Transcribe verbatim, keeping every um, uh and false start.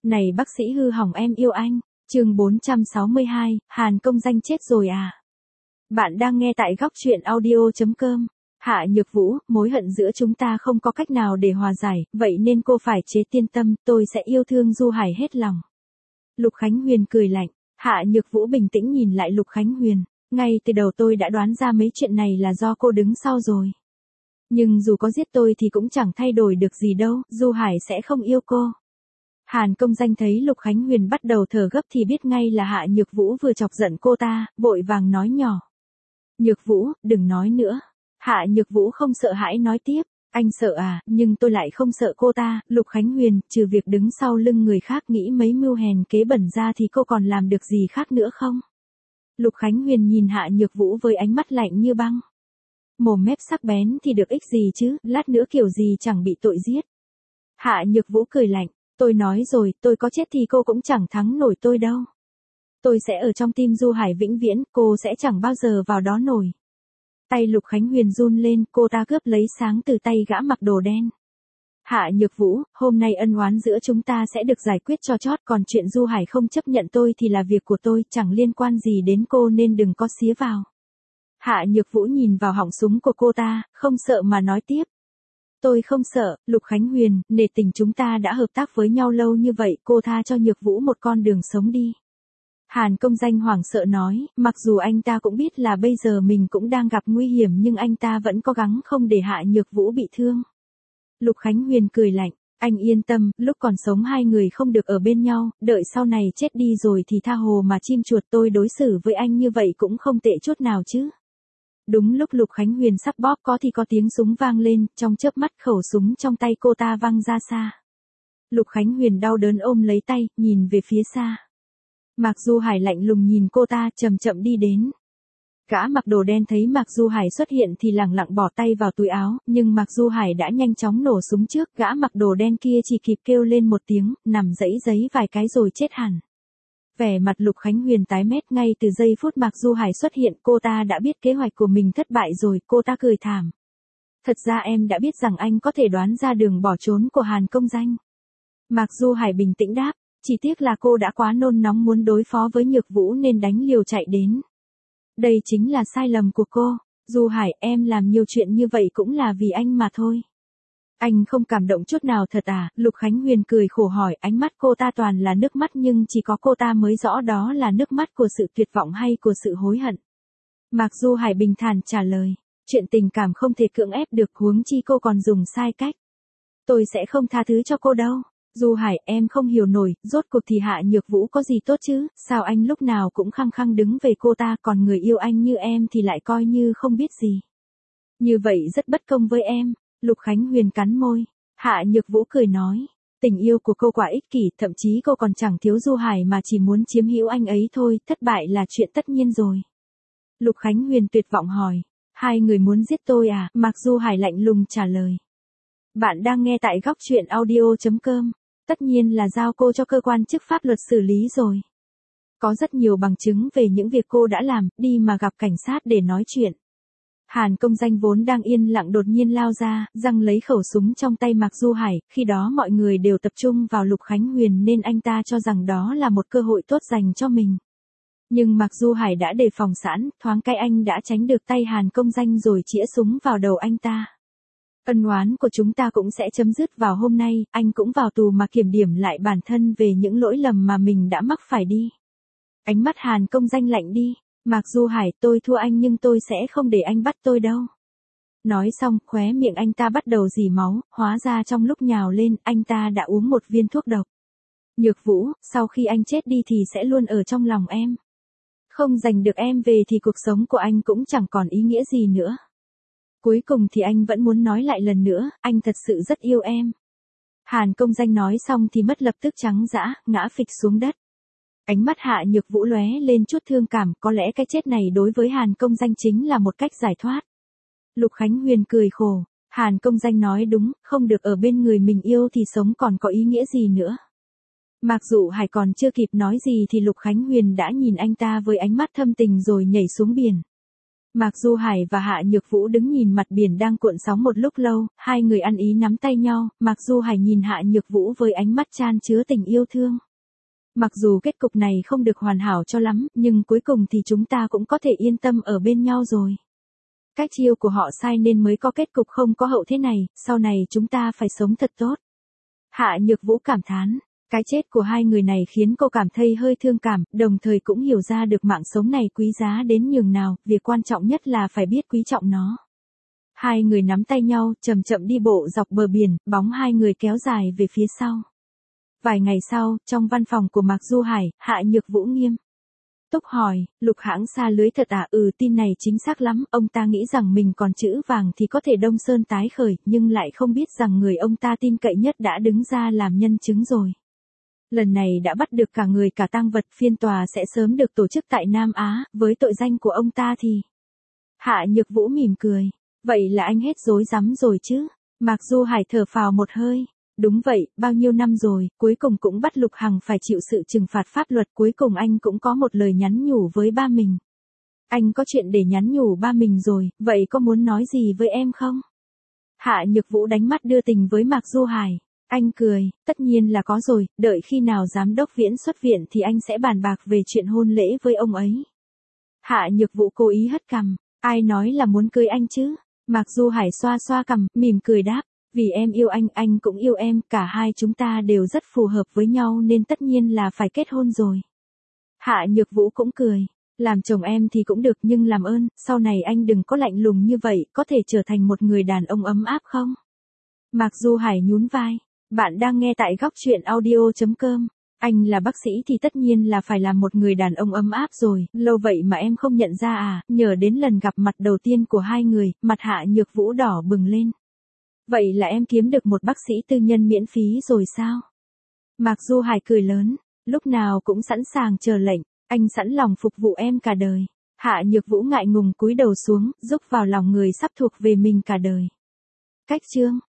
Này bác sĩ hư hỏng em yêu anh. Chương bốn trăm sáu mươi hai, Hàn Công Danh chết rồi à? Bạn đang nghe tại góc truyện audio chấm com. Hạ Nhược Vũ, mối hận giữa chúng ta không có cách nào để hòa giải, vậy nên cô phải chế tiên tâm, tôi sẽ yêu thương Du Hải hết lòng. Lục Khánh Huyền cười lạnh. Hạ Nhược Vũ bình tĩnh nhìn lại Lục Khánh Huyền. Ngay từ đầu tôi đã đoán ra mấy chuyện này là do cô đứng sau rồi. Nhưng dù có giết tôi thì cũng chẳng thay đổi được gì đâu, Du Hải sẽ không yêu cô. Hàn Công Danh thấy Lục Khánh Huyền bắt đầu thở gấp thì biết ngay là Hạ Nhược Vũ vừa chọc giận cô ta, vội vàng nói nhỏ. Nhược Vũ, đừng nói nữa. Hạ Nhược Vũ không sợ hãi nói tiếp. Anh sợ à, nhưng tôi lại không sợ cô ta. Lục Khánh Huyền, trừ việc đứng sau lưng người khác nghĩ mấy mưu hèn kế bẩn ra thì cô còn làm được gì khác nữa không? Lục Khánh Huyền nhìn Hạ Nhược Vũ với ánh mắt lạnh như băng. Mồm mép sắc bén thì được ích gì chứ, lát nữa kiểu gì chẳng bị tội giết. Hạ Nhược Vũ cười lạnh. Tôi nói rồi, tôi có chết thì cô cũng chẳng thắng nổi tôi đâu. Tôi sẽ ở trong tim Du Hải vĩnh viễn, cô sẽ chẳng bao giờ vào đó nổi. Tay Lục Khánh Huyền run lên, cô ta cướp lấy sáng từ tay gã mặc đồ đen. Hạ Nhược Vũ, hôm nay ân oán giữa chúng ta sẽ được giải quyết cho chót, còn chuyện Du Hải không chấp nhận tôi thì là việc của tôi, chẳng liên quan gì đến cô nên đừng có xía vào. Hạ Nhược Vũ nhìn vào họng súng của cô ta, không sợ mà nói tiếp. Tôi không sợ, Lục Khánh Huyền, nể tình chúng ta đã hợp tác với nhau lâu như vậy, cô tha cho Nhược Vũ một con đường sống đi. Hàn Công Danh hoảng sợ nói, mặc dù anh ta cũng biết là bây giờ mình cũng đang gặp nguy hiểm nhưng anh ta vẫn cố gắng không để Hạ Nhược Vũ bị thương. Lục Khánh Huyền cười lạnh, anh yên tâm, lúc còn sống hai người không được ở bên nhau, đợi sau này chết đi rồi thì tha hồ mà chim chuột, tôi đối xử với anh như vậy cũng không tệ chút nào chứ. Đúng lúc Lục Khánh Huyền sắp bóp có thì có tiếng súng vang lên, trong chớp mắt khẩu súng trong tay cô ta văng ra xa. Lục Khánh Huyền đau đớn ôm lấy tay, nhìn về phía xa. Mạc Du Hải lạnh lùng nhìn cô ta, chậm chậm đi đến. Gã mặc đồ đen thấy Mạc Du Hải xuất hiện thì lẳng lặng bỏ tay vào túi áo, nhưng Mạc Du Hải đã nhanh chóng nổ súng trước, gã mặc đồ đen kia chỉ kịp kêu lên một tiếng, nằm dãy giấy vài cái rồi chết hẳn. Vẻ mặt Lục Khánh Huyền tái mét, ngay từ giây phút Mạc Du Hải xuất hiện cô ta đã biết kế hoạch của mình thất bại rồi, cô ta cười thảm. Thật ra em đã biết rằng anh có thể đoán ra đường bỏ trốn của Hàn Công Danh. Mạc Du Hải bình tĩnh đáp, chỉ tiếc là cô đã quá nôn nóng muốn đối phó với Nhược Vũ nên đánh liều chạy đến. Đây chính là sai lầm của cô, Du Hải, em làm nhiều chuyện như vậy cũng là vì anh mà thôi. Anh không cảm động chút nào thật à? Lục Khánh Huyền cười khổ hỏi, ánh mắt cô ta toàn là nước mắt nhưng chỉ có cô ta mới rõ đó là nước mắt của sự tuyệt vọng hay của sự hối hận. Mạc Du Hải bình thản trả lời, chuyện tình cảm không thể cưỡng ép được, huống chi cô còn dùng sai cách. Tôi sẽ không tha thứ cho cô đâu. Du Hải, em không hiểu nổi, rốt cuộc thì Hạ Nhược Vũ có gì tốt chứ, sao anh lúc nào cũng khăng khăng đứng về cô ta, còn người yêu anh như em thì lại coi như không biết gì. Như vậy rất bất công với em. Lục Khánh Huyền cắn môi. Hạ Nhược Vũ cười nói, tình yêu của cô quả ích kỷ, thậm chí cô còn chẳng thiếu Du Hải mà chỉ muốn chiếm hữu anh ấy thôi, thất bại là chuyện tất nhiên rồi. Lục Khánh Huyền tuyệt vọng hỏi, hai người muốn giết tôi à? Mạc Du Hải lạnh lùng trả lời. Bạn đang nghe tại góc truyện audio chấm com. Tất nhiên là giao cô cho cơ quan chức pháp luật xử lý rồi. Có rất nhiều bằng chứng về những việc cô đã làm, đi mà gặp cảnh sát để nói chuyện. Hàn Công Danh vốn đang yên lặng đột nhiên lao ra, giằng lấy khẩu súng trong tay Mạc Du Hải, khi đó mọi người đều tập trung vào Lục Khánh Huyền nên anh ta cho rằng đó là một cơ hội tốt dành cho mình. Nhưng Mạc Du Hải đã đề phòng sẵn, thoáng cái anh đã tránh được tay Hàn Công Danh rồi chĩa súng vào đầu anh ta. Ân oán của chúng ta cũng sẽ chấm dứt vào hôm nay, anh cũng vào tù mà kiểm điểm lại bản thân về những lỗi lầm mà mình đã mắc phải đi. Ánh mắt Hàn Công Danh lạnh đi. Mạc Du Hải, tôi thua anh nhưng tôi sẽ không để anh bắt tôi đâu. Nói xong, khóe miệng anh ta bắt đầu rỉ máu, hóa ra trong lúc nhào lên, anh ta đã uống một viên thuốc độc. Nhược Vũ, sau khi anh chết đi thì sẽ luôn ở trong lòng em. Không giành được em về thì cuộc sống của anh cũng chẳng còn ý nghĩa gì nữa. Cuối cùng thì anh vẫn muốn nói lại lần nữa, anh thật sự rất yêu em. Hàn Công Danh nói xong thì mất lập tức trắng dã, ngã phịch xuống đất. Ánh mắt Hạ Nhược Vũ lóe lên chút thương cảm, có lẽ cái chết này đối với Hàn Công Danh chính là một cách giải thoát. Lục Khánh Huyền cười khổ, Hàn Công Danh nói đúng, không được ở bên người mình yêu thì sống còn có ý nghĩa gì nữa. Mạc Du Hải còn chưa kịp nói gì thì Lục Khánh Huyền đã nhìn anh ta với ánh mắt thâm tình rồi nhảy xuống biển. Mạc Du Hải và Hạ Nhược Vũ đứng nhìn mặt biển đang cuộn sóng một lúc lâu, hai người ăn ý nắm tay nhau, Mạc Du Hải nhìn Hạ Nhược Vũ với ánh mắt chan chứa tình yêu thương. Mặc dù kết cục này không được hoàn hảo cho lắm, nhưng cuối cùng thì chúng ta cũng có thể yên tâm ở bên nhau rồi. Cách chiêu của họ sai nên mới có kết cục không có hậu thế này, sau này chúng ta phải sống thật tốt. Hạ Nhược Vũ cảm thán, cái chết của hai người này khiến cô cảm thấy hơi thương cảm, đồng thời cũng hiểu ra được mạng sống này quý giá đến nhường nào, việc quan trọng nhất là phải biết quý trọng nó. Hai người nắm tay nhau, chậm chậm đi bộ dọc bờ biển, bóng hai người kéo dài về phía sau. Vài ngày sau, trong văn phòng của Mạc Du Hải, Hạ Nhược Vũ nghiêm túc hỏi, Lục hãng xa lưới thật à? Ừ, tin này chính xác lắm, ông ta nghĩ rằng mình còn chữ vàng thì có thể đông sơn tái khởi, nhưng lại không biết rằng người ông ta tin cậy nhất đã đứng ra làm nhân chứng rồi. Lần này đã bắt được cả người cả tang vật, phiên tòa sẽ sớm được tổ chức tại Nam Á, với tội danh của ông ta thì... Hạ Nhược Vũ mỉm cười, vậy là anh hết rối rắm rồi chứ? Mạc Du Hải thở phào một hơi. Đúng vậy, bao nhiêu năm rồi, cuối cùng cũng bắt Lục Hằng phải chịu sự trừng phạt pháp luật, cuối cùng anh cũng có một lời nhắn nhủ với ba mình. Anh có chuyện để nhắn nhủ ba mình rồi, vậy có muốn nói gì với em không? Hạ Nhược Vũ đánh mắt đưa tình với Mạc Du Hải. Anh cười, tất nhiên là có rồi, đợi khi nào giám đốc Viễn xuất viện thì anh sẽ bàn bạc về chuyện hôn lễ với ông ấy. Hạ Nhược Vũ cố ý hất cằm, ai nói là muốn cưới anh chứ? Mạc Du Hải xoa xoa cằm, mỉm cười đáp. Vì em yêu anh, anh cũng yêu em, cả hai chúng ta đều rất phù hợp với nhau nên tất nhiên là phải kết hôn rồi. Hạ Nhược Vũ cũng cười, làm chồng em thì cũng được nhưng làm ơn, sau này anh đừng có lạnh lùng như vậy, có thể trở thành một người đàn ông ấm áp không? Mạc Du Hải nhún vai, bạn đang nghe tại góc truyện audio chấm com. Anh là bác sĩ thì tất nhiên là phải làm một người đàn ông ấm áp rồi, lâu vậy mà em không nhận ra à? Nhờ đến lần gặp mặt đầu tiên của hai người, mặt Hạ Nhược Vũ đỏ bừng lên. Vậy là em kiếm được một bác sĩ tư nhân miễn phí rồi sao? Mạc Du Hải cười lớn, lúc nào cũng sẵn sàng chờ lệnh, anh sẵn lòng phục vụ em cả đời. Hạ Nhược Vũ ngại ngùng cúi đầu xuống, rúc vào lòng người sắp thuộc về mình cả đời. Cách chương